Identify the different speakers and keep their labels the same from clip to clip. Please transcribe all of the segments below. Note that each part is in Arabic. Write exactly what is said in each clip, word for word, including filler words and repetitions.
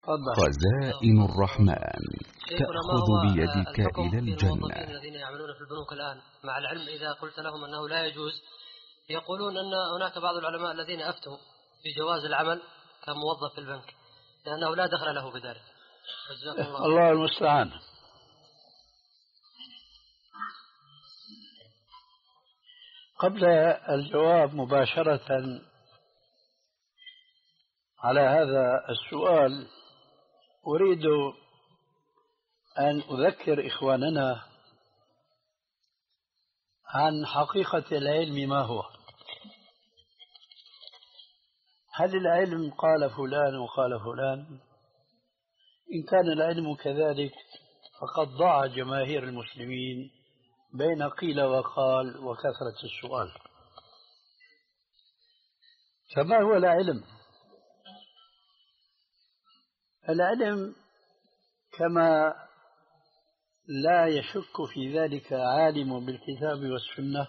Speaker 1: خزائن الرحمن تأخذ بيدك إلى الجنة.
Speaker 2: الموظفين الذين يعملون في البنوك الآن مع العلم إذا قلت لهم أنه لا يجوز، يقولون أن هناك بعض العلماء الذين أفتوا بجواز العمل كموظف في البنك لأنه لا دخل له بذلك.
Speaker 3: الله, الله المستعان. قبل الجواب مباشرة على هذا السؤال أريد أن أذكر إخواننا عن حقيقة العلم ما هو. هل العلم قال فلان وقال فلان؟ إن كان العلم كذلك فقد ضاع جماهير المسلمين بين قيل وقال وكثرة السؤال. فما هو العلم؟ العلم كما لا يشك في ذلك عالم بالكتاب والسنة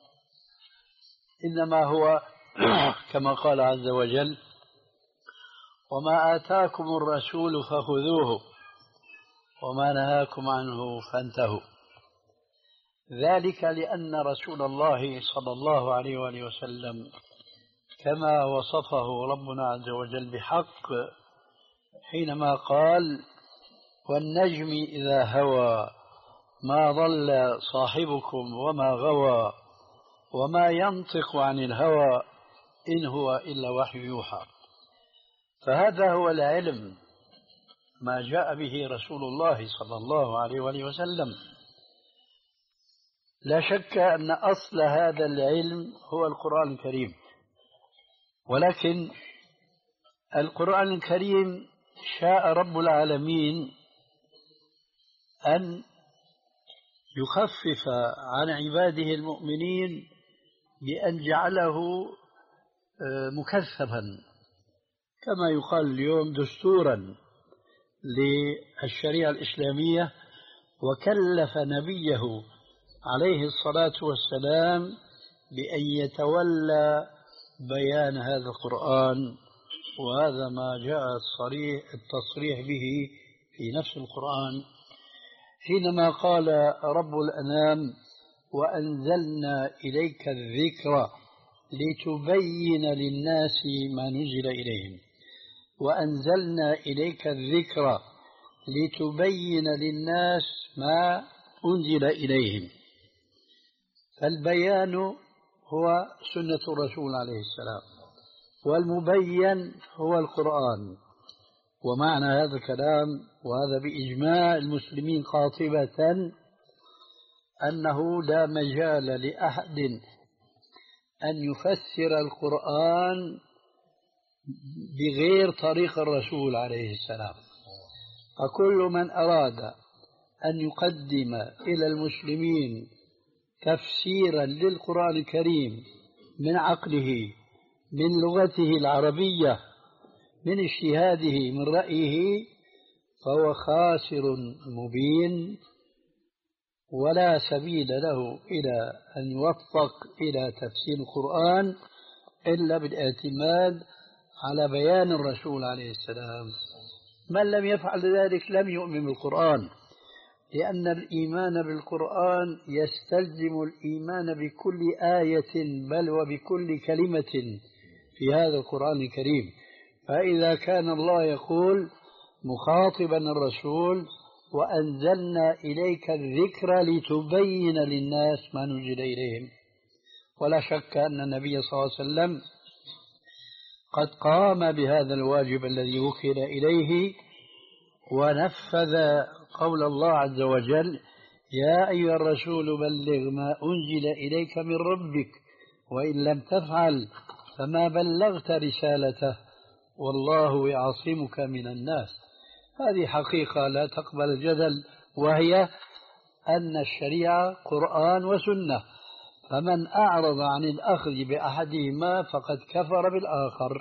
Speaker 3: إنما هو كما قال عز وجل: وما آتاكم الرسول فخذوه وما نهاكم عنه فانتهوا. ذلك لأن رسول الله صلى الله عليه وآله وسلم كما وصفه ربنا عز وجل بحق حينما قال: والنجم إذا هوى ما ضل صاحبكم وما غوى وما ينطق عن الهوى إن هو إلا وحي يوحى. فهذا هو العلم ما جاء به رسول الله صلى الله عليه وآله وسلم. لا شك أن أصل هذا العلم هو القرآن الكريم، ولكن القرآن الكريم شاء رب العالمين أن يخفف عن عباده المؤمنين بأن جعله مكثفا كما يقال اليوم دستورا للشريعة الإسلامية، وكلف نبيه عليه الصلاة والسلام بأن يتولى بيان هذا القرآن، وهذا ما جاء الصريح التصريح به في نفس القرآن حينما قال رب الأنام: وأنزلنا إليك الذكر لتبين للناس ما نزل إليهم. وأنزلنا إليك الذكر لتبين للناس ما أنزل إليهم. فالبيان هو سنة الرسول عليه السلام، والمبين هو القرآن. ومعنى هذا الكلام وهذا بإجماع المسلمين قاطبة أنه لا مجال لأحد أن يفسر القرآن بغير طريق الرسول عليه السلام. فكل من أراد أن يقدم إلى المسلمين تفسيرا للقرآن الكريم من عقله، من لغته العربية، من اجتهاده، من رأيه، فهو خاسر مبين، ولا سبيل له إلى أن يوفق إلى تفسير القرآن إلا بالاعتماد على بيان الرسول عليه السلام. من لم يفعل ذلك لم يؤمن بالقرآن، لأن الإيمان بالقرآن يستلزم الإيمان بكل آية بل وبكل كلمة في هذا القرآن الكريم. فإذا كان الله يقول مخاطبا الرسول: وأنزلنا إليك الذكر لتبين للناس ما نزل إليهم، ولا شك أن النبي صلى الله عليه وسلم قد قام بهذا الواجب الذي وكل إليه، ونفذ قول الله عز وجل: يا أيها الرسول بلغ ما أنزل إليك من ربك وإن لم تفعل فما بلغت رسالته والله يعصمك من الناس. هذه حقيقة لا تقبل الجدل، وهي أن الشريعة قرآن وسنة، فمن أعرض عن الأخذ بأحدهما فقد كفر بالآخر.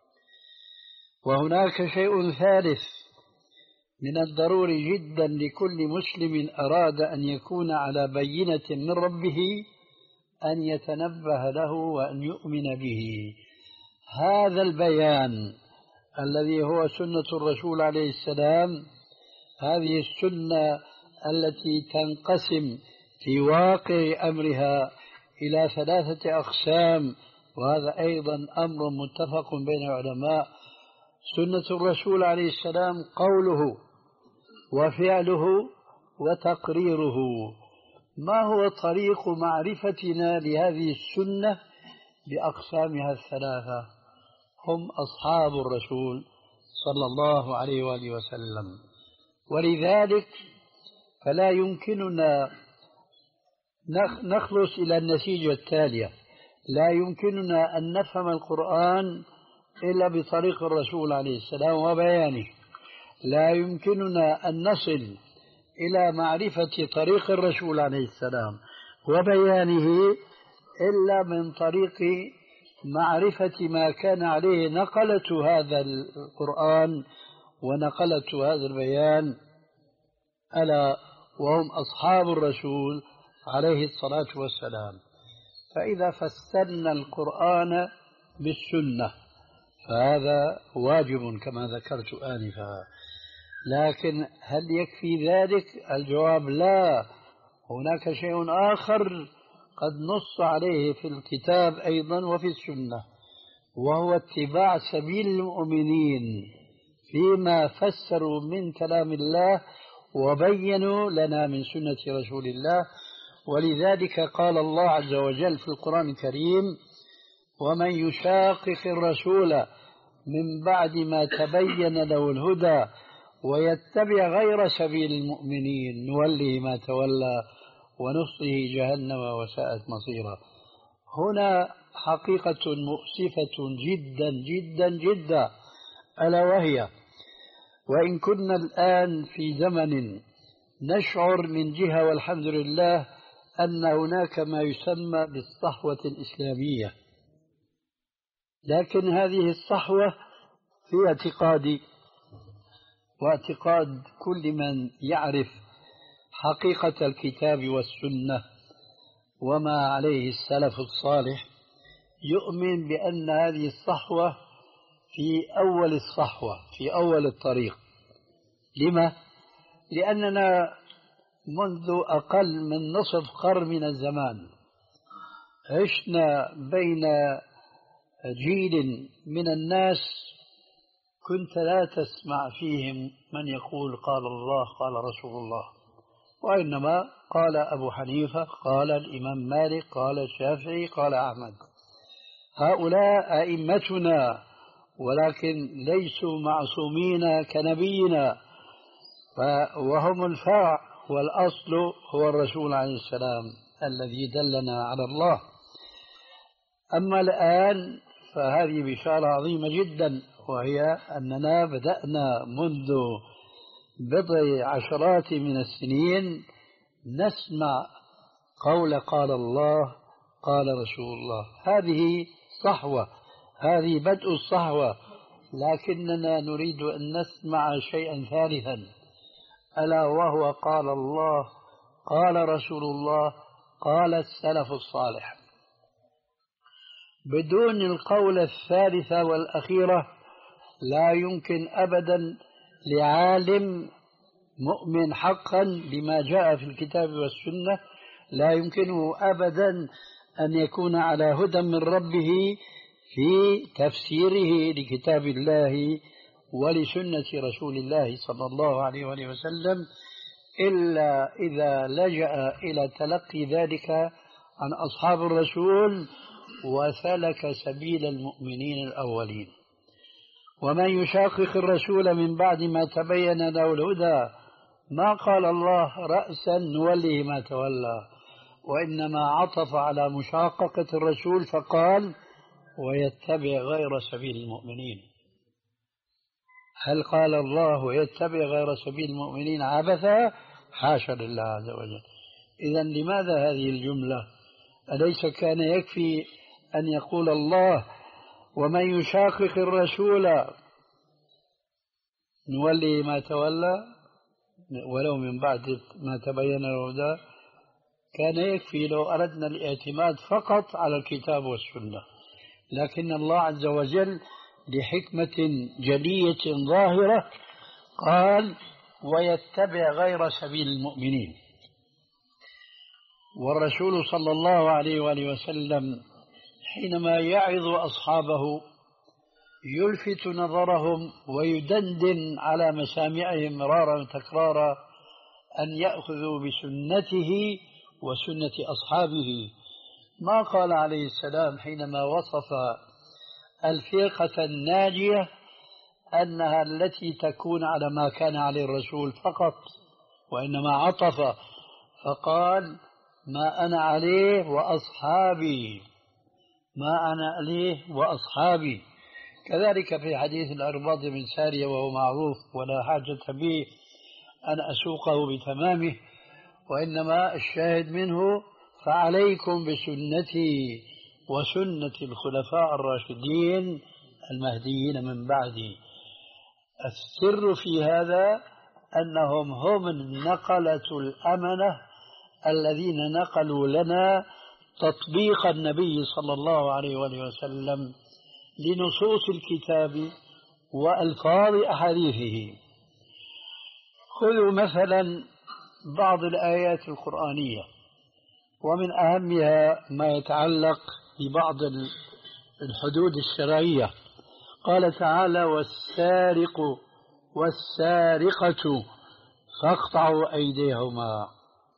Speaker 3: وهناك شيء ثالث من الضروري جدا لكل مسلم أراد أن يكون على بينة من ربه أن يتنبه له وأن يؤمن به. هذا البيان الذي هو سنة الرسول عليه السلام، هذه السنة التي تنقسم في واقع أمرها إلى ثلاثة أقسام، وهذا أيضا أمر متفق بين العلماء. سنة الرسول عليه السلام قوله وفعله وتقريره. ما هو طريق معرفتنا لهذه السنة بأقسامها الثلاثة؟ هم أصحاب الرسول صلى الله عليه وآله وسلم. ولذلك فلا يمكننا نخلص إلى النتيجة التالية: لا يمكننا أن نفهم القرآن إلا بطريق الرسول عليه السلام وبيانه، لا يمكننا أن نصل إلى معرفة طريق الرسول عليه السلام وبيانه إلا من طريق معرفة ما كان عليه نقلة هذا القرآن ونقلة هذا البيان، ألا وهم أصحاب الرسول عليه الصلاة والسلام. فإذا فسرنا القرآن بالسنة فهذا واجب كما ذكرت آنفا، لكن هل يكفي ذلك؟ الجواب لا، هناك شيء آخر قد نص عليه في الكتاب أيضا وفي السنة، وهو اتباع سبيل المؤمنين فيما فسروا من كلام الله وبينوا لنا من سنة رسول الله. ولذلك قال الله عز وجل في القرآن الكريم: ومن يشاقق الرسول من بعد ما تبين له الهدى ويتبع غير سبيل المؤمنين نوله ما تولى ونصله جهنم وساءت مصيرا. هنا حقيقة مؤسفة جدا جدا جدا، ألا وهي: وإن كنا الآن في زمن نشعر من جهة والحمد لله أن هناك ما يسمى بالصحوة الإسلامية، لكن هذه الصحوة في اعتقادي واعتقاد كل من يعرف حقيقة الكتاب والسنة وما عليه السلف الصالح، يؤمن بأن هذه الصحوة في أول الصحوة، في أول الطريق. لما؟ لأننا منذ أقل من نصف قرن من الزمان عشنا بين جيل من الناس كنت لا تسمع فيهم من يقول قال الله قال رسول الله، وإنما قال أبو حنيفة، قال الإمام مالك، قال الشافعي، قال أحمد. هؤلاء أئمتنا، ولكن ليسوا معصومين كنبينا، وهم الفرع، والأصل هو الرسول عليه السلام الذي دلنا على الله. أما الآن فهذه بشارة عظيمة جدا، وهي أننا بدأنا منذ بضع عشرات من السنين نسمع قول قال الله قال رسول الله. هذه صحوة، هذه بدء الصحوة، لكننا نريد أن نسمع شيئا ثالثا، ألا وهو قال الله قال رسول الله قال السلف الصالح. بدون القول الثالثة والأخيرة لا يمكن أبدا لعالم مؤمن حقا بما جاء في الكتاب والسنة، لا يمكنه أبدا أن يكون على هدى من ربه في تفسيره لكتاب الله ولسنة رسول الله صلى الله عليه وآله وسلم إلا إذا لجأ إلى تلقي ذلك عن أصحاب الرسول وسلك سبيل المؤمنين الأولين. ومن يشاقق الرسول من بعد ما تبين له الهدى ما قال الله رأسا نوله ما تولى، وإنما عطف على مشاققة الرسول فقال ويتبع غير سبيل المؤمنين. هل قال الله ويتبع غير سبيل المؤمنين عبثا؟ حاشا لله عز وجل. إذا لماذا هذه الجملة؟ أليس كان يكفي أن يقول الله ومن يشاقق الرسول نولي ما تولى ولو من بعد ما تبين الهدى؟ كان يكفي لو أردنا الاعتماد فقط على الكتاب والسنة، لكن الله عز وجل لحكمة جلية ظاهرة قال ويتبع غير سبيل المؤمنين. والرسول صلى الله عليه وآله وسلم حينما يعظ أصحابه يلفت نظرهم ويدندن على مسامعهم مرارا وتكرارا أن يأخذوا بسنته وسنة أصحابه. ما قال عليه السلام حينما وصف الفرقة الناجية أنها التي تكون على ما كان عليه الرسول فقط، وإنما عطف فقال ما أنا عليه وأصحابي، ما أنا عليه وأصحابي. كذلك في حديث الأرباض بن سارية وهو معروف ولا حاجة به أن أسوقه بتمامه، وإنما الشاهد منه فعليكم بسنتي وسنة الخلفاء الراشدين المهديين من بعدي. السر في هذا أنهم هم النقلة الأمنة الذين نقلوا لنا تطبيق النبي صلى الله عليه وآله وسلم لنصوص الكتاب وألفاظ أحاديثه. خذوا مثلا بعض الآيات القرآنية، ومن أهمها ما يتعلق ببعض الحدود الشرعية. قال تعالى والسارق والسارقة فاقطعوا أيديهما.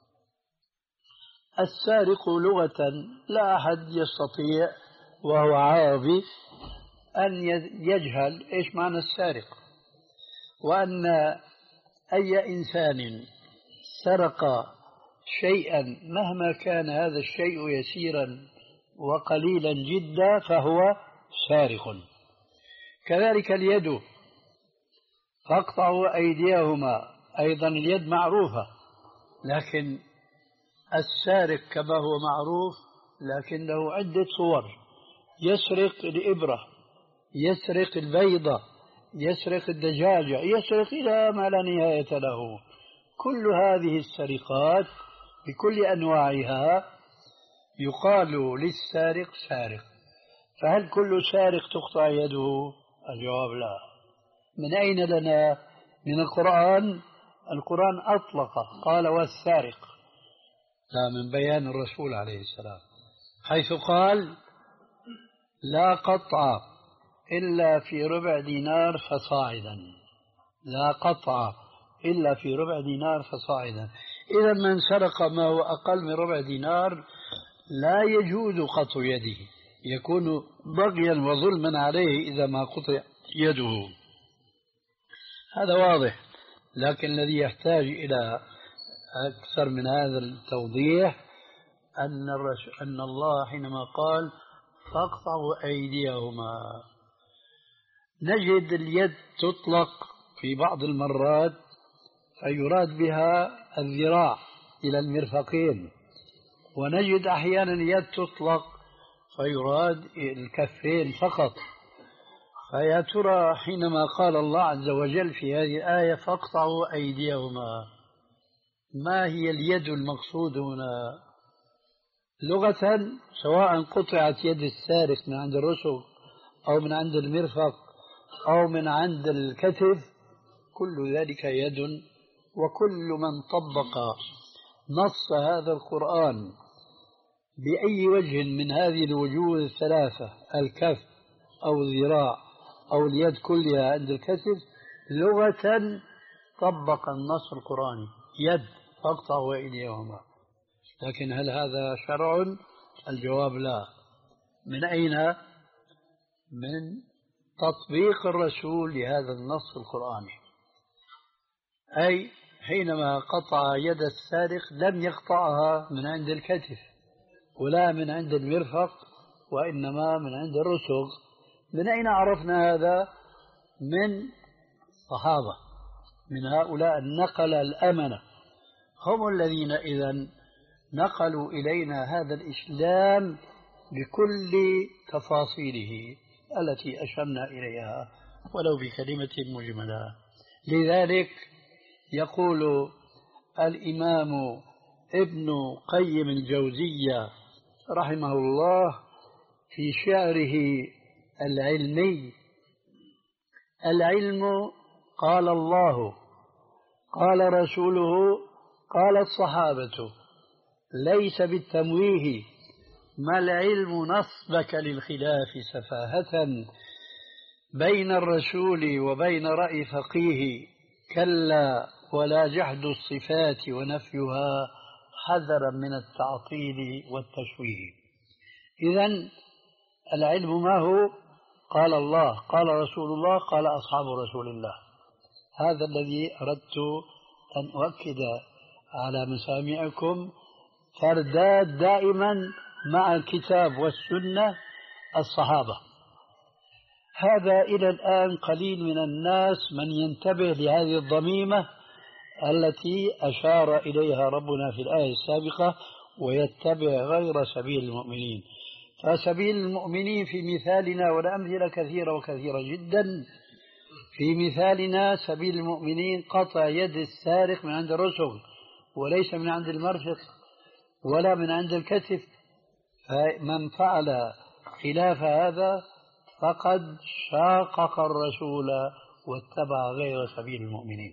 Speaker 3: السارق لغة لا أحد يستطيع وهو عربي أن يجهل إيش معنى السارق، وأن أي إنسان سرق شيئا مهما كان هذا الشيء يسيرا وقليلا جدا فهو سارق. كذلك اليد فاقطعوا أيديهما، أيضا اليد معروفة، لكن السارق كما هو معروف لكن له عدة صور. يسرق الإبرة، يسرق البيضة، يسرق الدجاجة، يسرق إلى ما لا نهاية له. كل هذه السرقات بكل أنواعها يقال للسارق سارق. فهل كل سارق تقطع يده؟ الجواب لا. من أين لنا؟ من القرآن. القرآن أطلق قال والسارق، لا، من بيان الرسول عليه السلام حيث قال لا قطع إلا في ربع دينار فصاعدا، لا قطع إلا في ربع دينار فصاعدا. إذا من سرق ما هو أقل من ربع دينار لا يجوز قطع يده، يكون بغيا وظلما عليه إذا ما قطع يده. هذا واضح، لكن الذي يحتاج إلى أكثر من هذا التوضيح أن, أن الله حينما قال فاقطعوا أيديهما، نجد اليد تطلق في بعض المرات فيراد بها الذراع إلى المرفقين، ونجد أحيانا اليد تطلق فيراد الكفين فقط. فيا ترى حينما قال الله عز وجل في هذه الآية فاقطعوا أيديهما، ما هي اليد المقصود هنا لغة؟ سواء قطعت يد السارق من عند الرسغ أو من عند المرفق أو من عند الكتف، كل ذلك يد. وكل من طبق نص هذا القرآن بأي وجه من هذه الوجوه الثلاثة، الكف أو الذراع أو اليد كلها عند الكتف، لغة طبق النص القرآني يد فاقطعوا أيديهما. لكن هل هذا شرع؟ الجواب لا. من أين؟ من تطبيق الرسول لهذا النص القرآني. أي حينما قطع يد السارق لم يقطعها من عند الكتف ولا من عند المرفق، وإنما من عند الرسغ. من أين عرفنا هذا؟ من الصحابة، من هؤلاء النقلة الأمنة، هم الذين إذن نقلوا إلينا هذا الإسلام بكل تفاصيله التي أشرنا إليها ولو بكلمة مجملة. لذلك يقول الإمام ابن قيم الجوزية رحمه الله في شعره العلمي العلم قال الله، قال رسوله، قال الصحابة، ليس بالتمويه. ما العلم نصبك للخلاف سفاهة بين الرسول وبين رأي فقيه، كلا ولا جحد الصفات ونفيها حذرا من التعطيل والتشويه. إذن العلم ما هو؟ قال الله، قال رسول الله، قال أصحاب رسول الله. هذا الذي أردت أن أؤكد على مسامعكم، ترداد دائما مع الكتاب والسنة الصحابة. هذا إلى الآن قليل من الناس من ينتبه لهذه الضميمة التي أشار إليها ربنا في الآية السابقة، ويتبع غير سبيل المؤمنين. فسبيل المؤمنين في مثالنا، والأمثلة كثيرة وكثيرة جدا، في مثالنا سبيل المؤمنين قطع يد السارق من عند الرسل، وليس من عند المرفق ولا من عند الكتف. فمن فعل خلاف هذا فقد شاقق الرسول واتبع غير سبيل المؤمنين.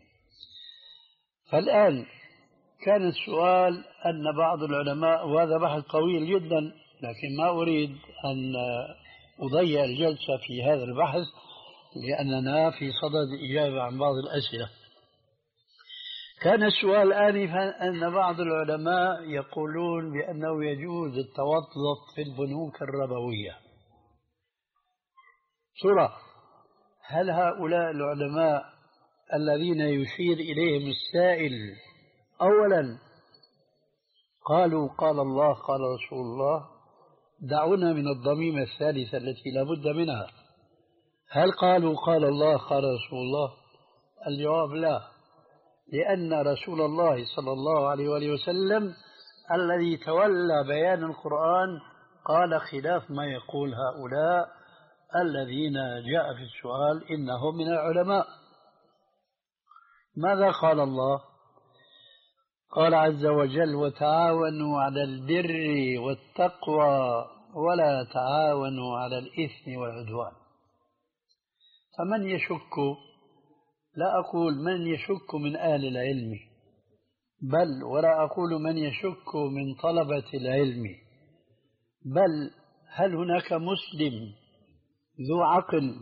Speaker 3: فالآن كان السؤال أن بعض العلماء، وهذا بحث طويل جدا لكن ما أريد أن أضيع الجلسة في هذا البحث لأننا في صدد إجابة عن بعض الأسئلة. كان السؤال آنفا أن بعض العلماء يقولون بأنه يجوز التوظف في البنوك الربوية. ترى هل هؤلاء العلماء الذين يشير إليهم السائل أولا قالوا قال الله قال رسول الله؟ دعونا من الضميمة الثالثة التي لا بد منها. هل قالوا قال الله قال رسول الله؟ الجواب لا، لأن رسول الله صلى الله عليه وآله وسلم الذي تولى بيان القرآن قال خلاف ما يقول هؤلاء الذين جاء في السؤال إنهم من العلماء. ماذا قال الله؟ قال عز وجل وتعاونوا على البر والتقوى ولا تعاونوا على الإثم والعدوان. فمن يشك، لا أقول من يشك من أهل العلم، بل ولا أقول من يشك من طلبة العلم، بل هل هناك مسلم ذو عقل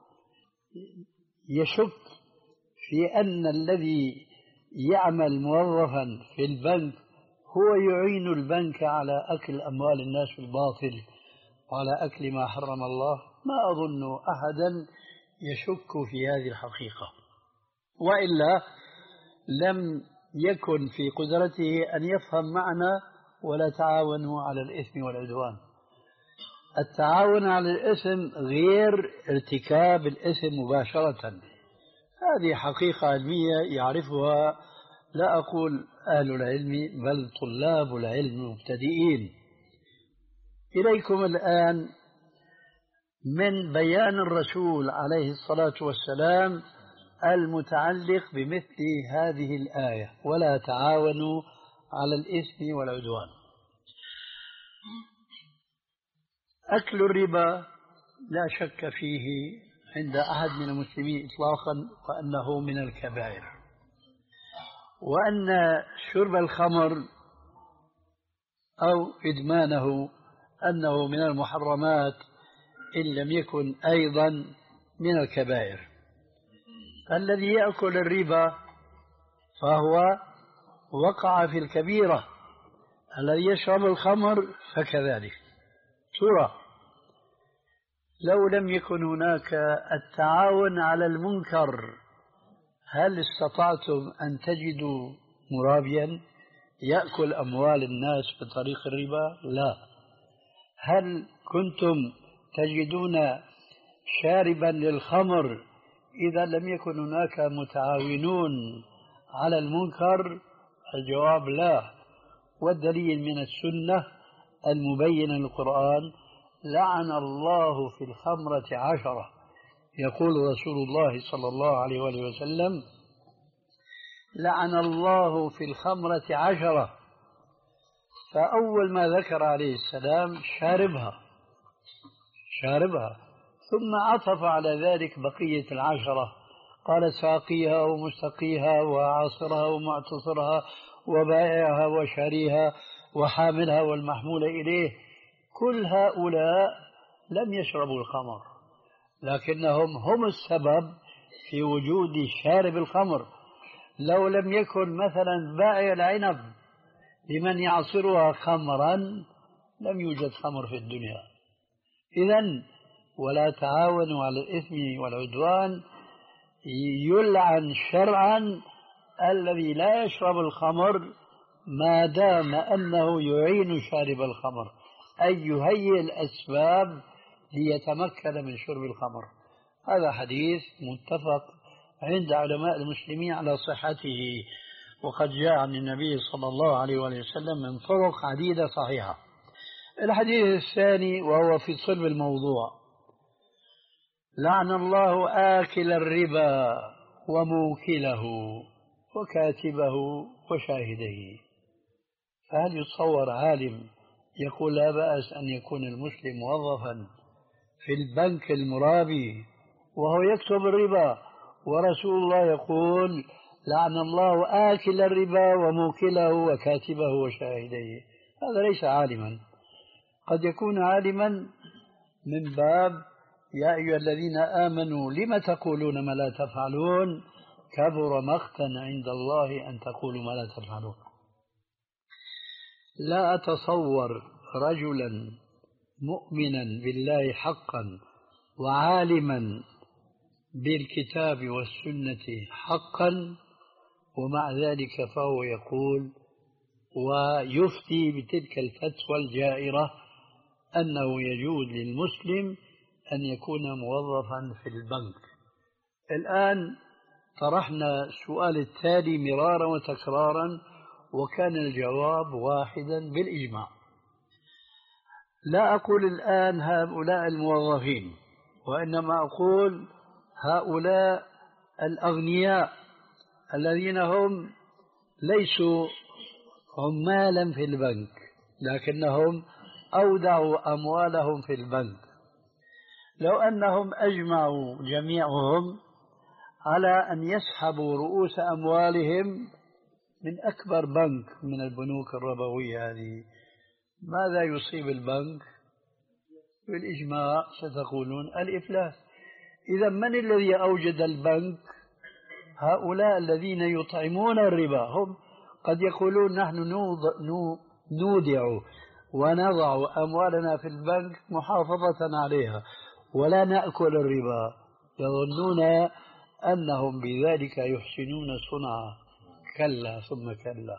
Speaker 3: يشك في أن الذي يعمل موظفا في البنك هو يعين البنك على أكل أموال الناس بالباطل وعلى أكل ما حرم الله؟ ما أظن أحدا يشك في هذه الحقيقة، وإلا لم يكن في قدرته أن يفهم معنى ولا تعاونوا على الإثم والعدوان. التعاون على الإثم غير ارتكاب الإثم مباشرة، هذه حقيقة علمية يعرفها لا أقول أهل العلم بل طلاب العلم المبتدئين. إليكم الآن من بيان الرسول عليه الصلاة والسلام المتعلق بمثل هذه الآية ولا تعاونوا على الإثم والعدوان. أكل الربا لا شك فيه عند أحد من المسلمين إطلاقا وأنه من الكبائر، وأن شرب الخمر أو إدمانه أنه من المحرمات إن لم يكن أيضا من الكبائر. الذي يأكل الربا فهو وقع في الكبيرة، الذي يشرب الخمر فكذلك. ترى لو لم يكن هناك التعاون على المنكر هل استطعتم أن تجدوا مرابيا يأكل أموال الناس بطريق الربا؟ لا. هل كنتم تجدون شاربا للخمر إذا لم يكن هناك متعاونون على المنكر؟ الجواب لا. والدليل من السنة المبينة للقرآن لعن الله في الخمرة عشرة. يقول رسول الله صلى الله عليه وآله وسلم لعن الله في الخمرة عشرة، فأول ما ذكر عليه السلام شاربها شاربها ثم عطف على ذلك بقية العشرة، قال ساقيها ومستقيها وعاصرها ومعتصرها وبائعها وشاريها وحاملها والمحمول إليه. كل هؤلاء لم يشربوا الخمر، لكنهم هم السبب في وجود شارب الخمر. لو لم يكن مثلا بائع العنب لمن يعصرها خمرا لم يوجد خمر في الدنيا. إذن ولا تعاونوا على الإثم والعدوان يلعن شرعا الذي لا يشرب الخمر ما دام أنه يعين شارب الخمر، أي يهيئ الأسباب ليتمكن من شرب الخمر. هذا حديث متفق عند علماء المسلمين على صحته، وقد جاء عن النبي صلى الله عليه وسلم من طرق عديدة صحيحة. الحديث الثاني وهو في صلب الموضوع: لعن الله آكل الربا وموكله وكاتبه وشاهديه. فهل يتصور عالم يقول لا بأس أن يكون المسلم موظفا في البنك المرابي وهو يكتب الربا، ورسول الله يقول لعن الله آكل الربا وموكله وكاتبه وشاهديه؟ هذا ليس عالما. قد يكون عالما من باب يا أيها الذين آمنوا لم تقولون ما لا تفعلون كبر مقتا عند الله أن تقولوا ما لا تفعلون. لا أتصور رجلا مؤمنا بالله حقا وعالما بالكتاب والسنة حقا ومع ذلك فهو يقول ويفتي بتلك الفتوى الجائرة أنه يجوز للمسلم أن يكون موظفا في البنك. الآن طرحنا السؤال التالي مرارا وتكرارا وكان الجواب واحدا بالإجماع. لا أقول الآن هؤلاء الموظفين، وإنما أقول هؤلاء الأغنياء الذين هم ليسوا عمالا في البنك لكنهم أودعوا أموالهم في البنك. لو أنهم أجمعوا جميعهم على أن يسحبوا رؤوس أموالهم من أكبر بنك من البنوك الربوية هذه، ماذا يصيب البنك؟ بالإجماع ستقولون الإفلاس. إذا من الذي أوجد البنك؟ هؤلاء الذين يطعمون الربا. هم قد يقولون نحن نودع ونضع أموالنا في البنك محافظة عليها ولا نأكل الربا، يظنون أنهم بذلك يحسنون صنعا. كلا ثم كلا،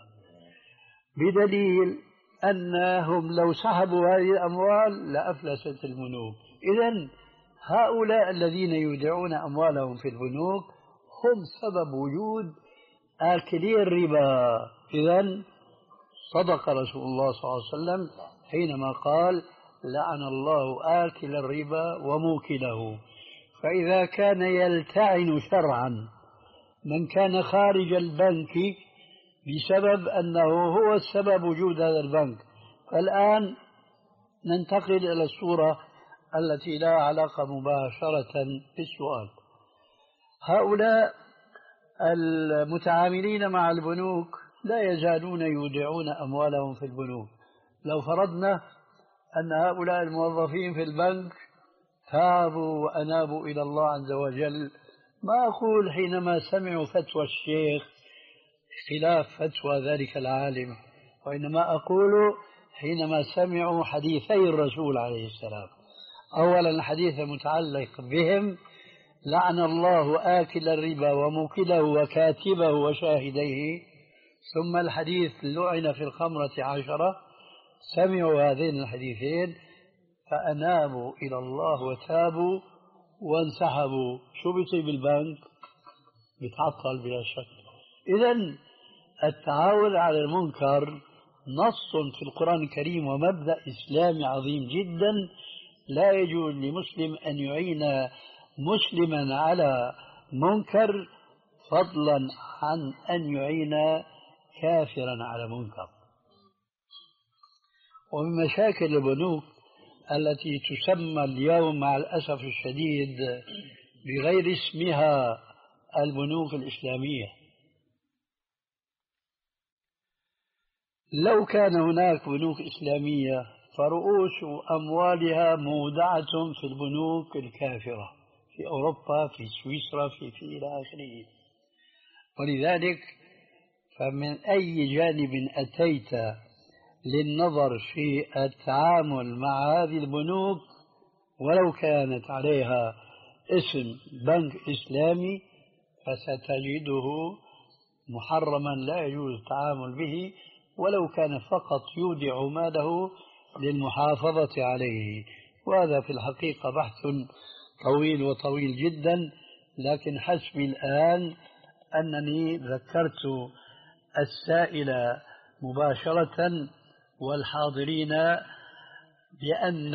Speaker 3: بدليل أنهم لو سحبوا هذه الأموال لأفلست البنوك. إذن هؤلاء الذين يودعون أموالهم في البنوك هم سبب وجود آكلي الربا. إذن صدق رسول الله صلى الله عليه وسلم حينما قال لعن الله آكل الربا وموكله. فإذا كان يلتعن شرعا من كان خارج البنك بسبب أنه هو السبب وجود هذا البنك، فالآن ننتقل إلى الصورة التي لا علاقة مباشرة بالسؤال. هؤلاء المتعاملين مع البنوك لا يزالون يودعون أموالهم في البنوك. لو فرضنا أن هؤلاء الموظفين في البنك تابوا وأنابوا إلى الله عز وجل، ما أقول حينما سمعوا فتوى الشيخ خلاف فتوى ذلك العالم، وإنما أقول حينما سمعوا حديثي الرسول عليه السلام. أولا الحديث المتعلق بهم لعن الله آكل الربا وموكله وكاتبه وشاهديه، ثم الحديث لعن في الخمرة عشرة. سمعوا هذين الحديثين فأنابوا إلى الله وتابوا وانسحبوا. شو بيصير بالبنك؟ بيتعطل بلا شك. إذن التعاون على المنكر نص في القرآن الكريم ومبدأ إسلامي عظيم جدا. لا يجوز لمسلم أن يعين مسلما على منكر فضلا عن أن يعين كافرا على منكر. ومن مشاكل البنوك التي تسمى اليوم مع الأسف الشديد بغير اسمها البنوك الإسلامية. لو كان هناك بنوك إسلامية فرؤوس أموالها مودعة في البنوك الكافرة في أوروبا، في سويسرا، في في إلى آخره. ولذلك فمن أي جانب أتيت للنظر في التعامل مع هذه البنوك ولو كانت عليها اسم بنك إسلامي فستجده محرما لا يجوز التعامل به، ولو كان فقط يودع ماله للمحافظة عليه. وهذا في الحقيقة بحث طويل وطويل جدا، لكن حسبي الآن أنني ذكرت السائل مباشرة والحاضرين بأن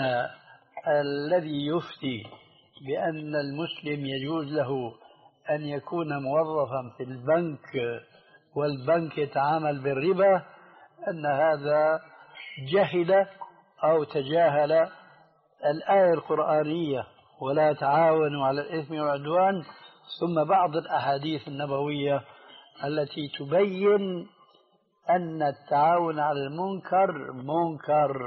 Speaker 3: الذي يفتي بأن المسلم يجوز له أن يكون موظفا في البنك والبنك يتعامل بالربا أن هذا جهل أو تجاهل الآية القرآنية ولا تعاونوا على الإثم والعدوان، ثم بعض الأحاديث النبوية التي تبين أن التعاون على المنكر منكر.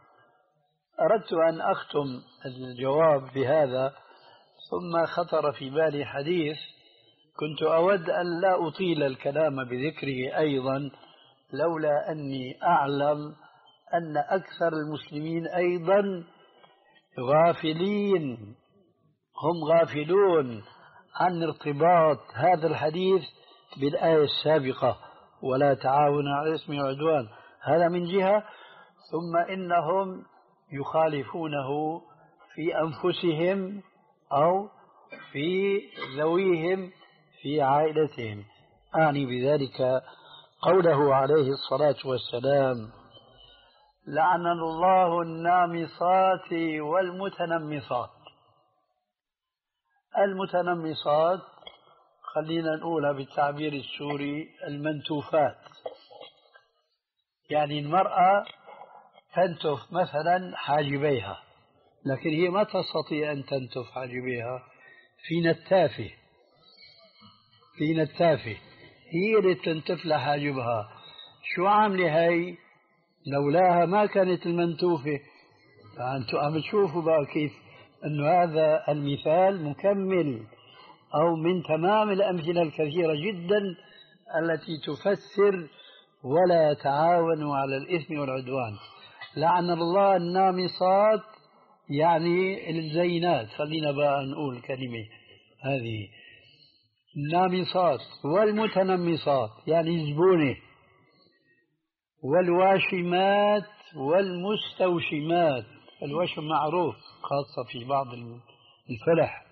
Speaker 3: أردت أن أختم الجواب بهذا، ثم خطر في بالي حديث كنت أود أن لا أطيل الكلام بذكره أيضا، لولا أني أعلم أن أكثر المسلمين أيضا غافلين، هم غافلون عن ارتباط هذا الحديث بالآية السابقة ولا تعاون على الإثم والعدوان، هذا من جهة، ثم إنهم يخالفونه في أنفسهم أو في ذويهم في عائلتهم. أعني بذلك قوله عليه الصلاة والسلام: لعن الله النامصات والمتنمصات. المتنمصات خلينا نقولها بالتعبير السوري المنتوفات، يعني المرأة تنتف مثلا حاجبيها، لكن هي ما تستطيع أن تنتف حاجبيها، في نتافة في نتافة هي اللي تنتف لها حاجبها. شو عاملة هاي؟ لولاها ما كانت المنتوفة. فأنتم عم تشوفوا بقى كيف أنه هذا المثال مكمل أو من تمام الأمثلة الكثيرة جدا التي تفسر ولا تعاونوا على الإثم والعدوان. لعن الله النامصات يعني الزينات، خلينا بقى نقول كلمة هذه النامصات، والمتنمصات يعني الزبونة، والواشمات والمستوشمات. الوشم معروف خاصة في بعض الفلح،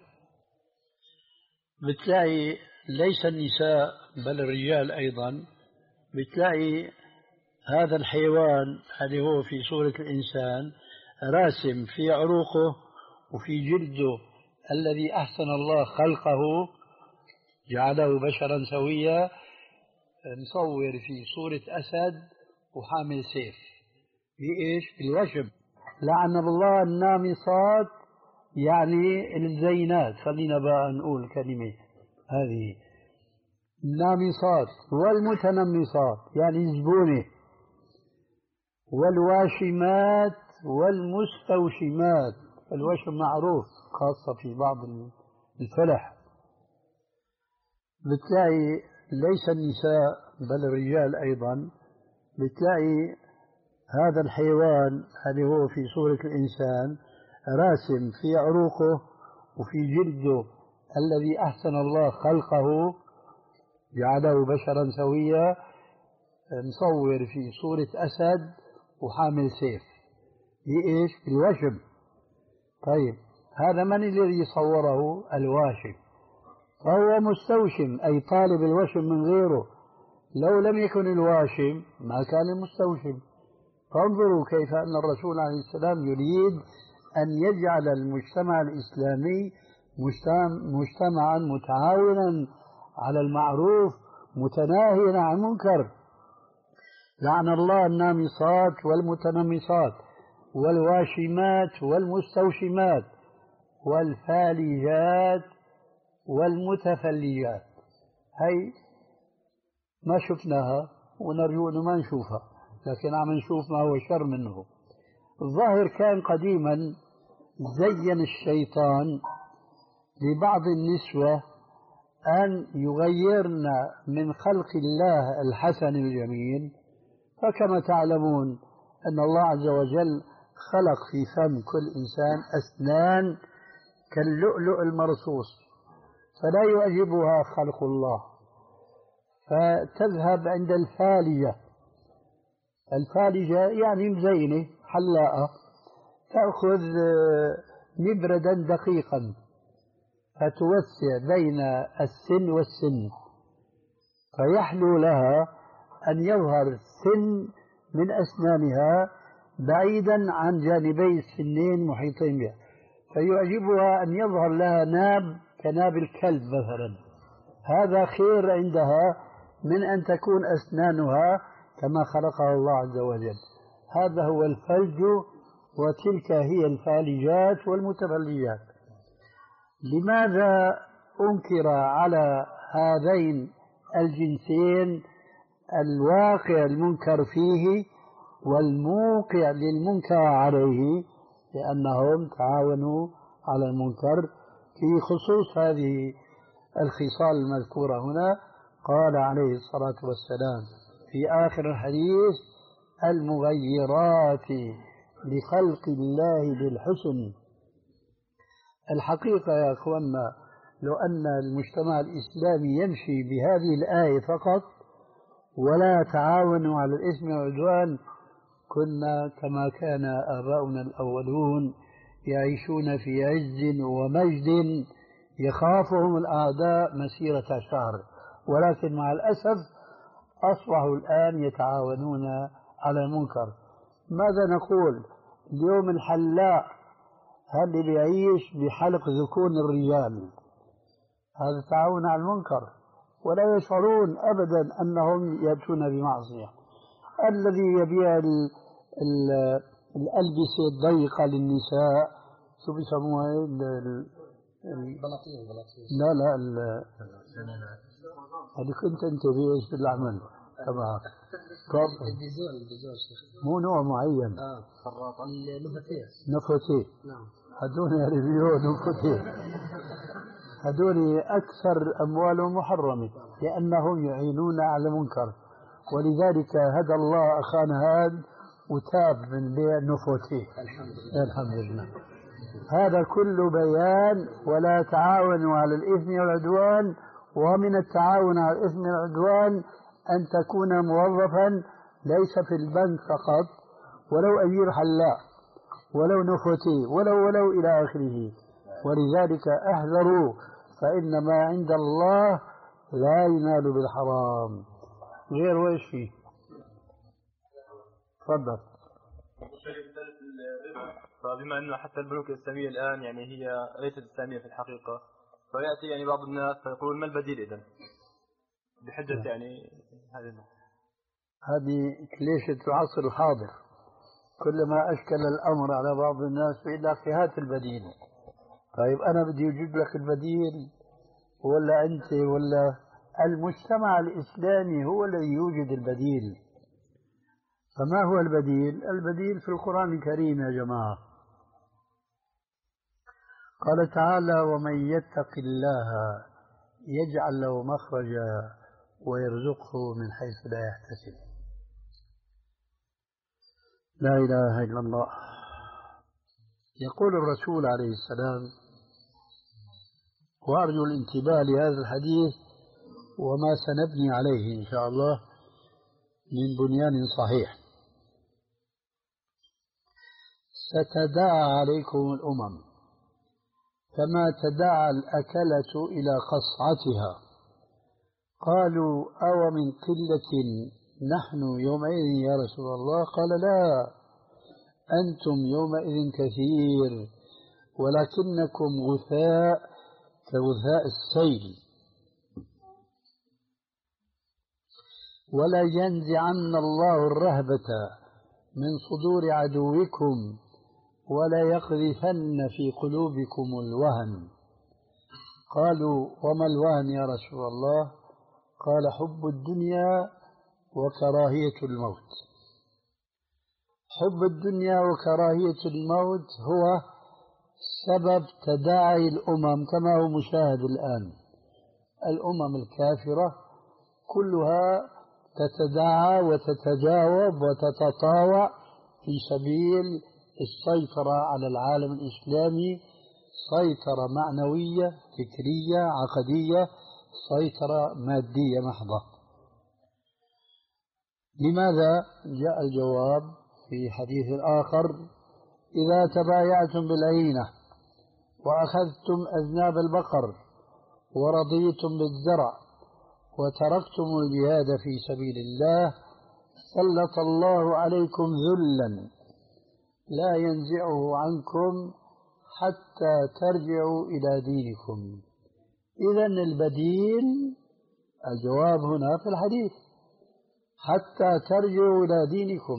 Speaker 3: بتلاقي ليس النساء بل الرجال أيضا، بتلاقي هذا الحيوان اللي هو في صورة الإنسان راسم في عروقه وفي جلده الذي أحسن الله خلقه جعله بشرا سويا، مصور في صورة أسد وحامل سيف. بإيش؟ بالوشم. لعن الله النامصات يعني الزينات، خلينا بقى نقول كلمة هذه النامصات، والمتنمصات يعني الزبونة، والواشمات والمستوشمات. الوشم معروف خاصة في بعض الفلح، بتلاقي ليس النساء بل الرجال أيضا، بتلاقي هذا الحيوان اللي هو في صورة الإنسان راسم في عروقه وفي جلده الذي أحسن الله خلقه جعله بشرا سويا، مصور في صورة أسد وحامل سيف. بإيش؟ بالوشم. طيب هذا من الذي صوره؟ الواشم. فهو مستوشم أي طالب الوشم من غيره، لو لم يكن الواشم ما كان المستوشم. فانظروا كيف أن الرسول عليه السلام يريد أن يجعل المجتمع الإسلامي مجتمعا متعاونا على المعروف متناهيا عن المنكر. لعن الله النامصات والمتنمصات. والواشمات والمستوشمات والفالجات والمتفلجات. هي ما شفناها ونرجو أنه ما نشوفها، لكن عم نشوف ما هو شر منه. الظاهر كان قديما زين الشيطان لبعض النسوة أن يغيرن من خلق الله الحسن الجميل، فكما تعلمون أن الله عز وجل خلق في فم كل إنسان أسنان كاللؤلؤ المرصوص، فلا يعجبها خلق الله، فتذهب عند الفالجة. الفالجة يعني مزينة حلاقة، تأخذ مبردا دقيقا فتوسع بين السن والسن، فيحلو لها أن يظهر سن من أسنانها بعيدا عن جانبي السنين محيطين بها، فيعجبها أن يظهر لها ناب كناب الكلب مثلا. هذا خير عندها من أن تكون أسنانها كما خلقها الله عز وجل. هذا هو الفلج، وتلك هي الفالجات والمتفلجات. لماذا أنكر على هذين الجنسين الواقع المنكر فيه والموقع للمنكر عليه؟ لأنهم تعاونوا على المنكر. في خصوص هذه الخصال المذكورة هنا قال عليه الصلاة والسلام في آخر الحديث: المغيرات لخلق الله بالحسن. الحقيقة يا أخوانا، لو أن المجتمع الإسلامي يمشي بهذه الآية فقط ولا تعاونوا على الإثم والعدوان، كنا كما كان آباؤنا الأولون يعيشون في عز ومجد يخافهم الأعداء مسيرة شهر. ولكن مع الأسف أصبحوا الآن يتعاونون على المنكر. ماذا نقول اليوم؟ الحلاق هل اللي يعيش بحلق ذكور الرجال، هذا تعاون على المنكر، ولا يشعرون أبدا أنهم يأتون بمعصية. الذي يبيع ال ال الألبسة الضيقة للنساء، شو بيسموها؟
Speaker 2: البلاطين.
Speaker 3: لا لا هذه كنت أنت بإيش بالعمل تبعك؟
Speaker 2: البيزون. البيزون
Speaker 3: مو نوع معين.
Speaker 2: اه خراطة. النفتيه.
Speaker 3: نفتيه.
Speaker 2: نعم.
Speaker 3: هدول ريفيو نفتيه. هدول أكثر أموالهم محرمة لأنهم يعينون على منكر، ولذلك هدى الله أخانا هذا وتاب من بيع نفتيه.
Speaker 2: الحمد لله.
Speaker 3: الحمد لله. هذا كله بيان ولا تعاونوا على الإثم والعدوان. ومن التعاون على الإثم والعدوان أن تكون موظفا ليس في البنك فقط، ولو أجير حلاق، ولو نفتي، ولو ولو إلى آخره. ولذلك احذروا، فإن ما عند الله لا ينال بالحرام. غير وإيش فيه؟ تفضل.
Speaker 4: فبما أنه حتى البنوك الإسلامية الآن يعني هي ليست إسلامية في الحقيقة، فيأتي يعني بعض الناس فيقولون ما البديل إذن؟ بحجة يعني هذه
Speaker 3: هذه كليشة العصر الحاضر. كلما أشكل الأمر على بعض الناس بيقول لك هات البديل. طيب أنا بدي أجيب لك البديل ولا أنت ولا المجتمع الإسلامي هو الذي يوجد البديل؟ فما هو البديل؟ البديل في القرآن الكريم يا جماعة. قال تعالى: ومن يتق الله يجعل له مخرجا ويرزقه من حيث لا يحتسب. لا إله إلا الله. يقول الرسول عليه السلام، وأرجو الانتباه لهذا الحديث وما سنبني عليه إن شاء الله من بنيان صحيح: ستداعى عليكم الأمم كما تداعى الأكلة إلى قصعتها. قالوا: أو من قلة نحن يومئذ يا رسول الله؟ قال: لا، أنتم يومئذ كثير ولكنكم غثاء كغثاء السيل. ولا ينزعن الله الرهبة من صدور عدوكم ولا يقذفن في قلوبكم الوهن. قالوا وما الوهن يا رسول الله؟ قال حب الدنيا وكراهية الموت. حب الدنيا وكراهية الموت هو سبب تداعي الأمم كما هو مشاهد الآن. الأمم الكافرة كلها تتداعى وتتجاوب وتتطاوع في سبيل السيطرة على العالم الإسلامي، سيطرة معنوية فكرية عقدية، سيطرة مادية محضة. لماذا؟ جاء الجواب في حديث آخر: إذا تبايعتم بالعينة وأخذتم أذناب البقر ورضيتم بالزرع وتركتم الجهاد في سبيل الله سلط الله عليكم ذلا لا ينزعه عنكم حتى ترجعوا إلى دينكم. إذن البديل الجواب هنا في الحديث: حتى ترجعوا إلى دينكم.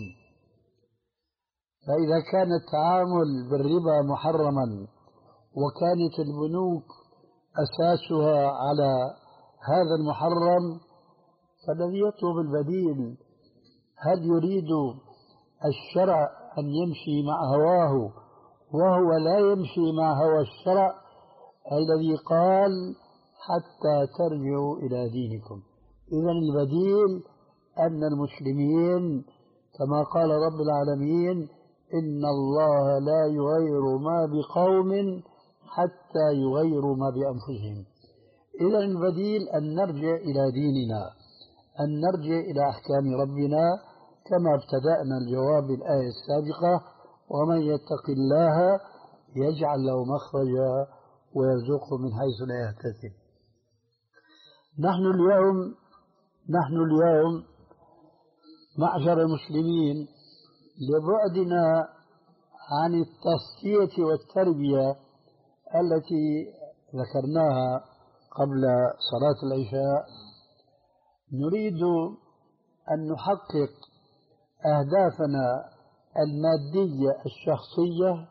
Speaker 3: فإذا كان التعامل بالربا محرما وكانت البنوك أساسها على هذا المحرم، فالذي يطلب البديل هل يريد الشرع أن يمشي مع هواه وهو لا يمشي مع هوى الشرع الذي قال حتى ترجعوا إلى دينكم؟ إذن البديل أن المسلمين كما قال رب العالمين: إن الله لا يغير ما بقوم حتى يغيروا ما بأنفسهم. إذن البديل أن نرجع إلى ديننا، أن نرجع إلى أحكام ربنا كما ابتدأنا الجواب بالآية السابقة: ومن يتق الله يجعل له مخرجا ويرزقه من حيث لا يحتسب. نحن اليوم نحن اليوم معشر المسلمين لبعدنا عن التصفية والتربية التي ذكرناها قبل صلاة العشاء، نريد أن نحقق أهدافنا المادية الشخصية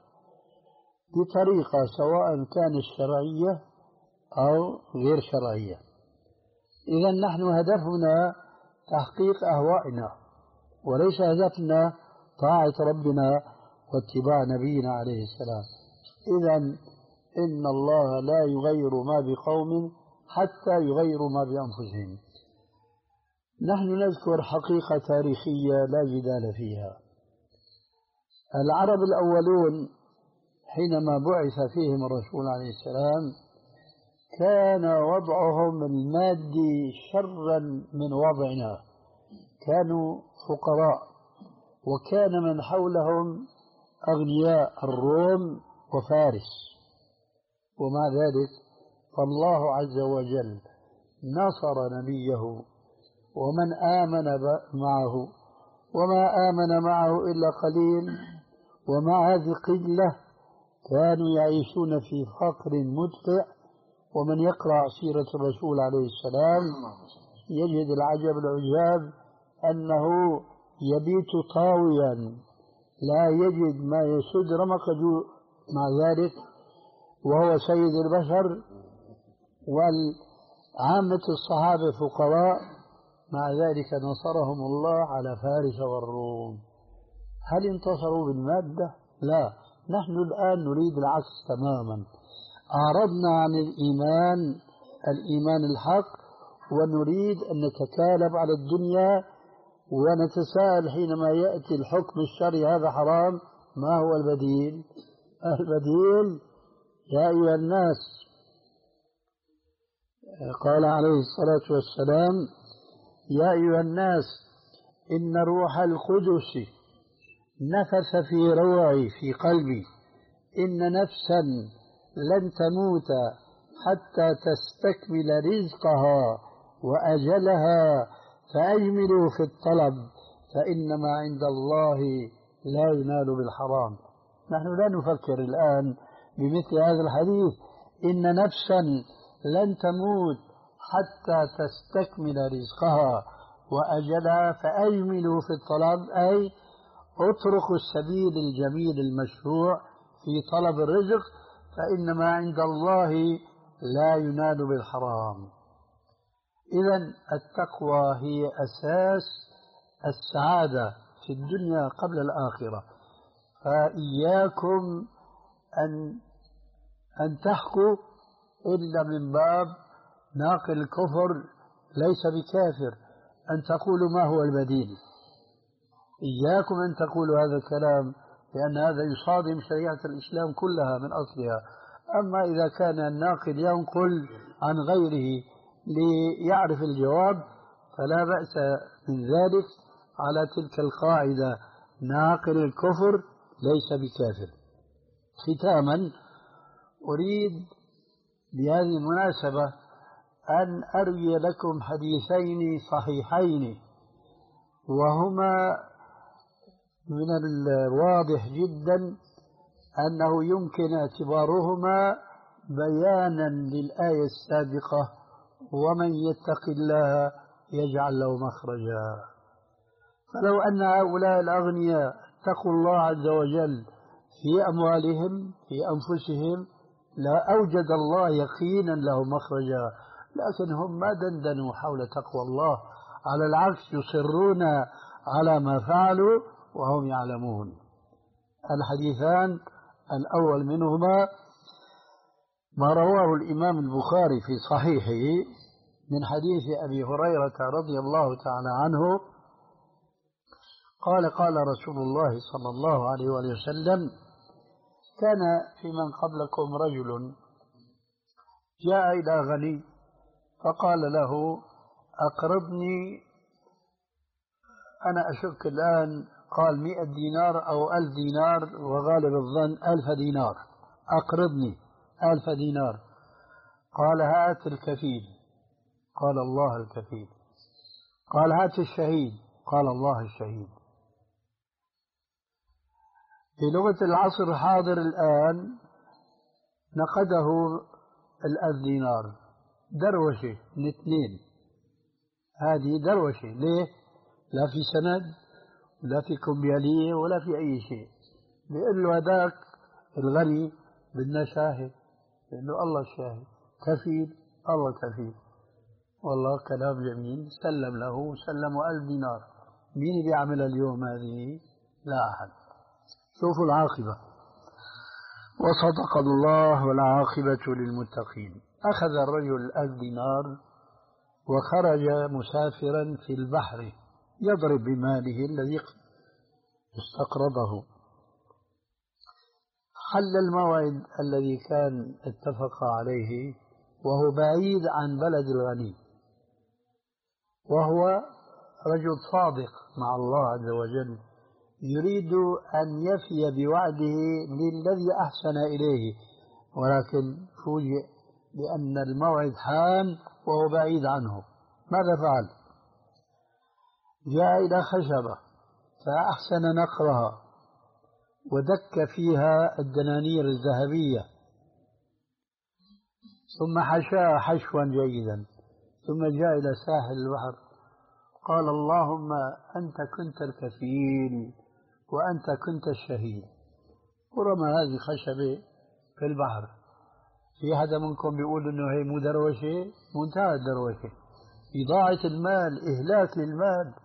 Speaker 3: بطريقة سواء كانت شرعية أو غير شرعية. إذن نحن هدفنا تحقيق أهوائنا، وليس هدفنا طاعة ربنا واتباع نبينا عليه السلام. إذن إن الله لا يغير ما بقوم حتى يغيروا ما بأنفسهم. نحن نذكر حقيقة تاريخية لا جدال فيها. العرب الأولون حينما بعث فيهم الرسول عليه السلام كان وضعهم المادي شرا من وضعنا، كانوا فقراء، وكان من حولهم أغنياء الروم وفارس. ومع ذلك فالله عز وجل نصر نبيه ومن آمن معه، وما آمن معه إلا قليل، ومع هذه القلة كانوا يعيشون في فقر مدقع. ومن يقرأ سيرة الرسول عليه السلام يجد العجب العجاب أنه يبيت طاويا لا يجد ما يسد رمق جوع، مع ذلك وهو سيد البشر والعامة الصحابة فقراء، مع ذلك نصرهم الله على فارس والروم. هل انتصروا بالمادة؟ لا، نحن الآن نريد العكس تماما. أعرضنا عن الإيمان الإيمان الحق ونريد أن نتكالب على الدنيا، ونتساءل حينما يأتي الحكم الشرعي هذا حرام، ما هو البديل؟ البديل يا أيها الناس، قال عليه الصلاة والسلام: يا أيها الناس إن روح القدس نفث في روعي في قلبي إن نفسا لن تموت حتى تستكمل رزقها وأجلها فأجملوا في الطلب فإنما عند الله لا ينال بالحرام. نحن لا نفكر الآن بمثل هذا الحديث: إن نفسا لن تموت حتى تستكمل رزقها وأجلها فأجملوا في الطلب، أي اتركوا السبيل الجميل المشروع في طلب الرزق، فإن ما عند الله لا ينال بالحرام. إذن التقوى هي أساس السعادة في الدنيا قبل الآخرة. فإياكم أن أن تحكوا إلا من باب ناقل الكفر ليس بكافر، أن تقولوا ما هو البديل. إياكم أن تقولوا هذا الكلام، لأن هذا يصادم شريعة الإسلام كلها من أصلها. أما إذا كان الناقل ينقل عن غيره ليعرف الجواب فلا بأس من ذلك على تلك القاعدة: ناقل الكفر ليس بكافر. ختاما، أريد بهذه المناسبة أن أروي لكم حديثين صحيحين، وهما من الواضح جدا أنه يمكن اعتبارهما بيانا للآية السابقة: ومن يتق الله يجعل له مخرجا. فلو أن هؤلاء الأغنياء اتقوا الله عز وجل في أموالهم في أنفسهم لا أوجد الله يقينا له مخرجا، لكن هم ما دندنوا حول تقوى الله، على العكس يصرون على ما فعلوا وهم يعلمون. الحديثان الأول منهما ما رواه الإمام البخاري في صحيحه من حديث أبي هريرة رضي الله تعالى عنه قال: قال رسول الله صلى الله عليه وسلم: كان في من قبلكم رجل جاء إلى غني فقال له: أقرضني، أنا أشك الآن قال مئة دينار أو ألف دينار، وغالب الظن ألف دينار، أقرضني ألف دينار. قال: هات الكفيل. قال: الله الكفيل. قال: هات الشهيد. قال: الله الشهيد. في لغة العصر الحاضر الآن نقده الألف دينار دروشة من اثنين، هذه دروشة. ليه؟ لا في سند ولا في كمبيالية ولا في أي شيء. بيقول له هذاك الغني بدنا شاهد، بيقول له الله الشاهد. كفيل، الله كفيل. والله كلام جميل. سلم له، سلموا ألف دينار. مين بيعمل اليوم هذه؟ لا أحد. شوفوا العاقبة. وصدق الله والعاقبة للمتقين. أخذ الرجل ألف دينار وخرج مسافرا في البحر يضرب بماله الذي استقرضه. حل الموعد الذي كان اتفق عليه وهو بعيد عن بلد الغني، وهو رجل صادق مع الله عز وجل، يريد أن يفي بوعده للذي أحسن إليه، ولكن فوجئ بأن الموعد حان وهو بعيد عنه. ماذا فعل؟ جاء إلى خشبة فأحسن نقرها ودك فيها الدنانير الذهبية، ثم حشاها حشوا جيدا، ثم جاء إلى ساحل البحر قال: اللهم أنت كنت الكفيل وأنت كنت الشهيد. ورمى هذه خشبة في البحر. في حدا منكم بيقول إنه هي مو دروشة؟ منتهى الدروشة، إضاعة المال، إهلاك للمال.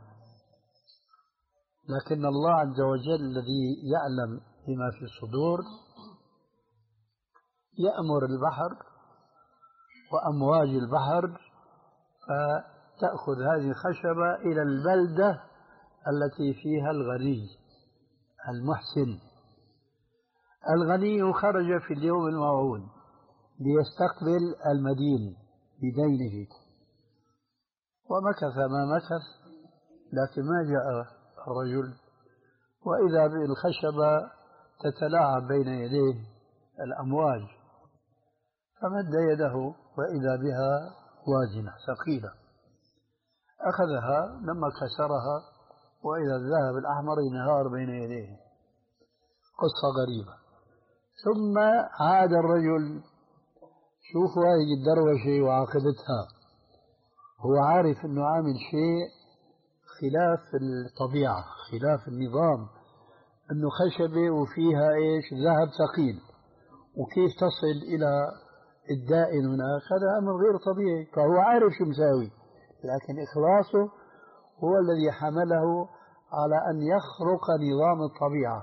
Speaker 3: لكن الله عز وجل الذي يعلم بما في الصدور يأمر البحر وأمواج البحر فتأخذ هذه الخشبة إلى البلدة التي فيها الغني المحسن. الغني خرج في اليوم الموعود ليستقبل المدين بدينه، ومكث ما مكث، لكن ما جاء الرجل، وإذا بالخشبة تتلاعب بين يديه الأمواج، فمد يده وإذا بها وازنة ثقيلة، أخذها لما كسرها وإذا الذهب الأحمر ينهار بين يديه. قصة غريبة. ثم عاد الرجل. شوفوا هذه الدروشة وعاقبتها، هو عارف أنه عامل شيء خلاف الطبيعة، خلاف النظام، أنه خشبة وفيها إيش ذهب ثقيل، وكيف تصل إلى الدائن هناك، هذا أمر غير طبيعي. فهو عارف شو مساوي، لكن إخلاصه هو الذي حمله على أن يخرق نظام الطبيعة،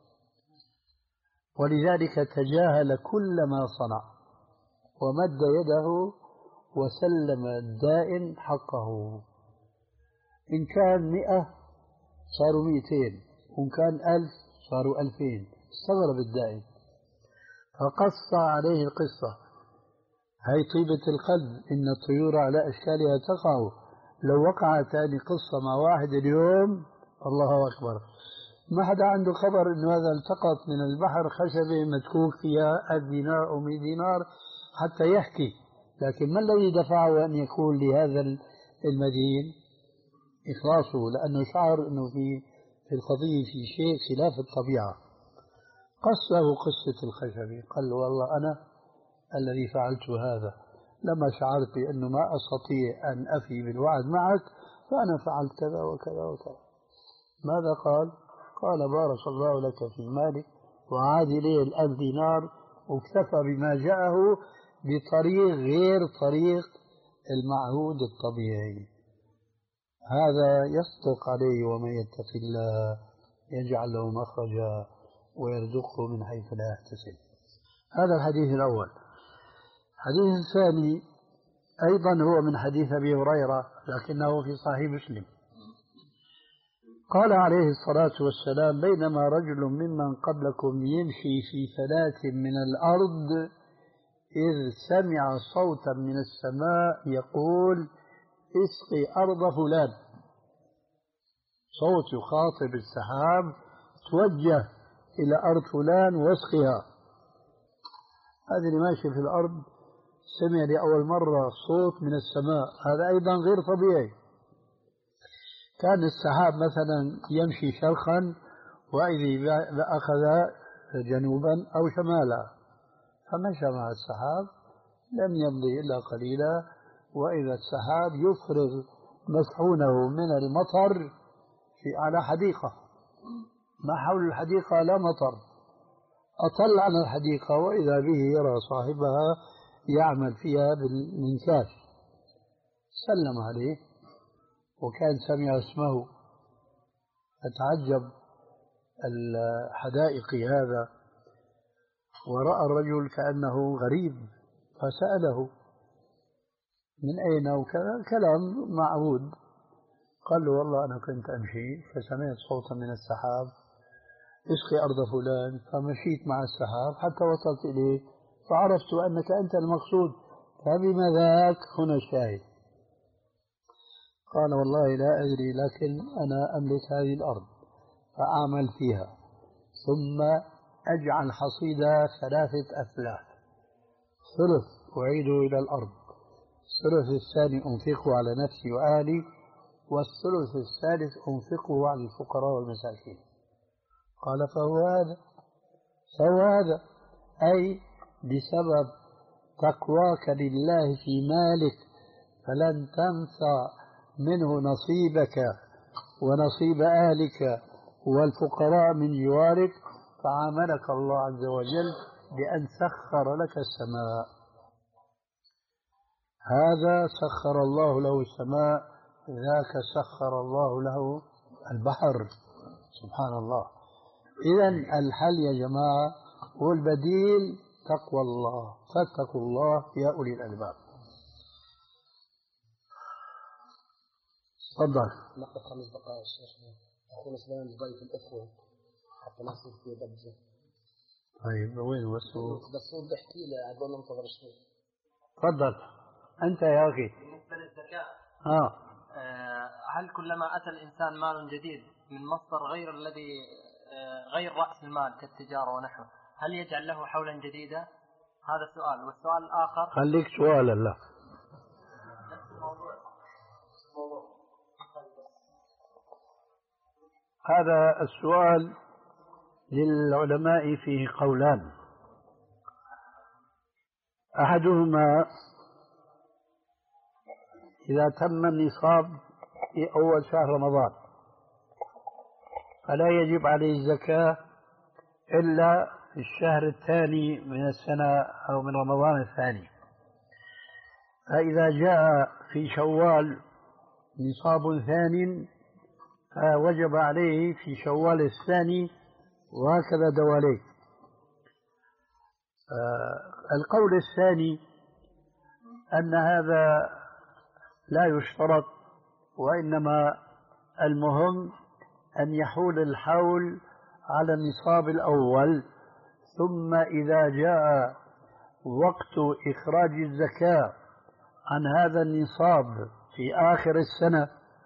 Speaker 3: ولذلك تجاهل كل ما صنع ومد يده وسلم الدائن حقه. إن كان مئة صاروا مئتين، وإن كان ألف صاروا ألفين. استغرب الدائن فقص عليه القصة. هي طيبة القلب، إن الطيور على أشكالها تقع. لو وقعت هذه قصة مع واحد اليوم، الله أكبر، ما حدا عنده خبر إنه هذا التقط من البحر خشبة متكوك فيها ألف دينار أو مئة دينار حتى يحكي. لكن ما الذي دفعه أن يقول لهذا المدين؟ إخلاصه، لأنه شعر أنه في في القضية في شيء خلاف الطبيعة. قصه قصة الخشبة، قال له والله أنا الذي فعلت هذا، لما شعرت بأنه ما أستطيع أن أفي بالوعد معك فأنا فعلت كذا وكذا وكذا. ماذا قال؟ قال بارك الله لك في مالك، وعاد إليه الألف دينار، واكتفى بما جاءه بطريق غير طريق المعهود الطبيعي. هذا يصدق عليه: ومن يتق الله يجعل له مخرجا ويرزقه من حيث لا يحتسب. هذا الحديث الأول. الحديث الثاني أيضا هو من حديث أبي هريرة، لكنه في صحيح مسلم. قال عليه الصلاة والسلام: بينما رجل ممن قبلكم يمشي في فلاة من الأرض إذ سمع صوتا من السماء يقول: اسقي أرض فلان. صوت يخاطب السحاب: توجه إلى أرض فلان واسقها. هذا اللي ماشي في الأرض سمع لأول مرة صوت من السماء، هذا أيضا غير طبيعي. كان السحاب مثلا يمشي شرقا وإذا أخذ جنوبا أو شمالا، فمشى مع السحاب، لم يمضي إلا قليلا وإذا السحاب يفرغ مسحونه من المطر في على حديقة، ما حول الحديقة لا مطر، أطل عن الحديقة وإذا به يرى صاحبها يعمل فيها بالمنكاش. سلم عليه وكان سمع اسمه، فتعجب الحدائق هذا ورأى الرجل كأنه غريب، فسأله: من أين وكذا، كلام معهود. قال له: والله أنا كنت أمشي فسمعت صوتا من السحاب: اسقي أرض فلان، فمشيت مع السحاب حتى وصلت إليه فعرفت أنك أنت المقصود، فبما ذاك هنا الشاهد. قال: والله لا أدري، لكن أنا أملك هذه الأرض فأعمل فيها، ثم أجعل حصيدها ثلاثة أثلاث، ثلث أعيده إلى الأرض، الثلث الثاني أنفقه على نفسي وأهلي، والثلث الثالث أنفقه على الفقراء والمساكين. قال: فهو هذا فهو هذا أي بسبب تقواك لله في مالك فلن تنسى منه نصيبك ونصيب أهلك والفقراء من جوارك، فعاملك الله عز وجل بأن سخر لك السماء. هذا سخر الله له السماء، ذاك سخر الله له البحر. سبحان الله. إذن الحل يا جماعة والبديل تقوى الله، فاتقوا الله يا أولي الألباب. تفضل.
Speaker 5: نقطة خمس دقائق شيخنا، أخونا سليمان ضيف الأخوة حتى ما يصير في ضجة.
Speaker 3: طيب وين وصلوا؟
Speaker 5: بس هو بيحكي لي أقول ننتظر شوي.
Speaker 3: تفضل أنت يا أخي.
Speaker 2: بالنسبة للزكاة،
Speaker 3: آه.
Speaker 2: هل كلما أتى الإنسان مال جديد من مصدر غير الذي غير رأس المال كالتجارة ونحوه، هل يجعل له حولا جديدا؟ هذا السؤال. والسؤال الآخر،
Speaker 3: خليك سؤالا. لا، هذا السؤال للعلماء فيه قولان. أحدهما إذا تم النصاب في أول شهر رمضان فلا يجب عليه الزكاة إلا في الشهر الثاني من السنة أو من رمضان الثاني. فإذا جاء في شوال نصاب ثانٍ فوجب عليه في شوال الثاني، وهكذا دواليك. القول الثاني أن هذا لا يشترط، وإنما المهم أن يحول الحول على النصاب الأول، ثم إذا جاء وقت إخراج الزكاة عن هذا النصاب في آخر السنة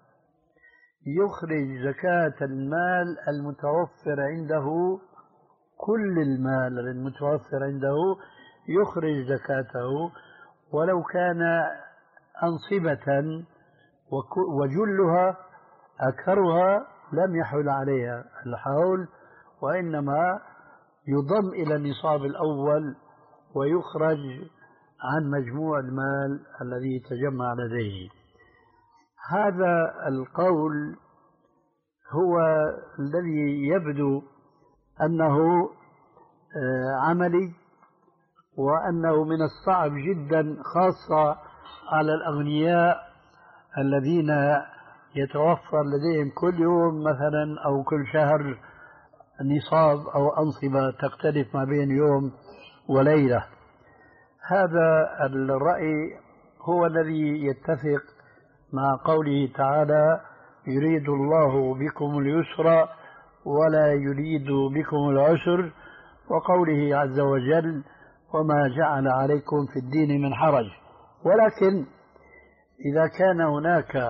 Speaker 3: يخرج زكاة المال المتوفر عنده، كل المال المتوفر عنده يخرج زكاته، ولو كان أنصبة وجلها أكثرها لم يحول عليها الحول، وإنما يضم إلى النصاب الأول ويخرج عن مجموع المال الذي تجمع لديه. هذا القول هو الذي يبدو أنه عملي، وأنه من الصعب جدا خاصة على الأغنياء الذين يتوفر لديهم كل يوم مثلا أو كل شهر نصاب أو أنصبة تختلف ما بين يوم وليلة. هذا الرأي هو الذي يتفق مع قوله تعالى: يريد الله بكم اليسر ولا يريد بكم العسر، وقوله عز وجل: وما جعل عليكم في الدين من حرج. ولكن إذا كان هناك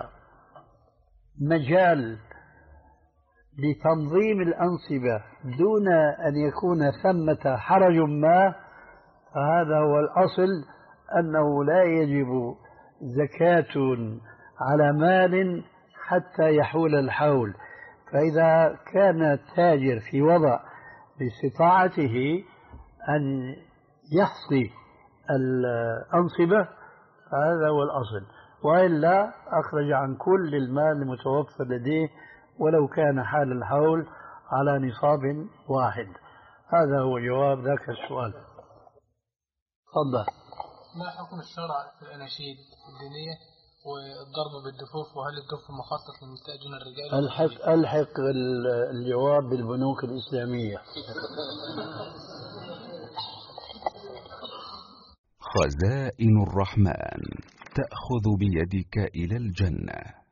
Speaker 3: مجال لتنظيم الأنصبة دون أن يكون ثمة حرج ما، فهذا هو الأصل، أنه لا يجب زكاة على مال حتى يحول الحول. فإذا كان التاجر في وضع باستطاعته أن يحصي الأنصبة فهذا هو الأصل، وإلا أخرج عن كل المال المتوفر لديه ولو كان حال الحول على نصاب واحد. هذا هو جواب ذاك السؤال. تفضل.
Speaker 6: ما حكم الشرع في الأناشيد الدينية والضرب بالدفوف، وهل الدف مخصص للنساء دون الرجال؟
Speaker 3: الحق الحق الجواب بالبنوك الإسلامية.
Speaker 1: خزائن الرحمن تأخذ بيدك إلى الجنة.